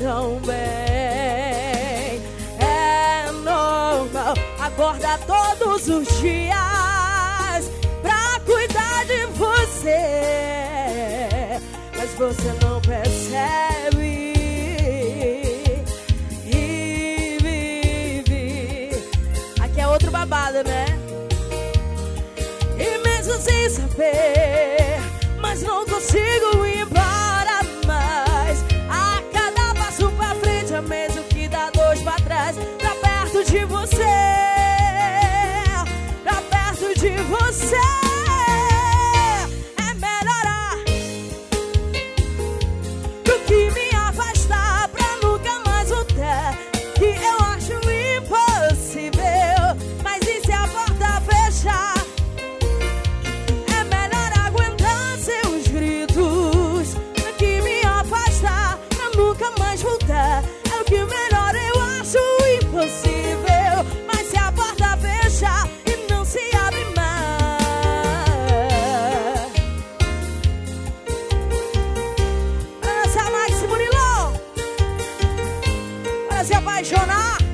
tão bem. É normal, acorda todos os dias pra cuidar de você, mas você não percebe e vive. Aqui é outro babado, né? E mesmo sem saber, mas não consigo ir embora mais. A cada passo pra frente é mesmo que dá dois pra trás. Pra perto de você, pra perto de você. É melhorar do que me afastar, pra nunca mais voltar. Que eu acho impossível, mas e se a porta fechar? É melhor aguentar seus gritos do que me afastar, pra nunca mais voltar. É o que melhor eu acho impossível, mas se a porta fechar e não se abre mais. Para se amar esse Murilão, para se apaixonar.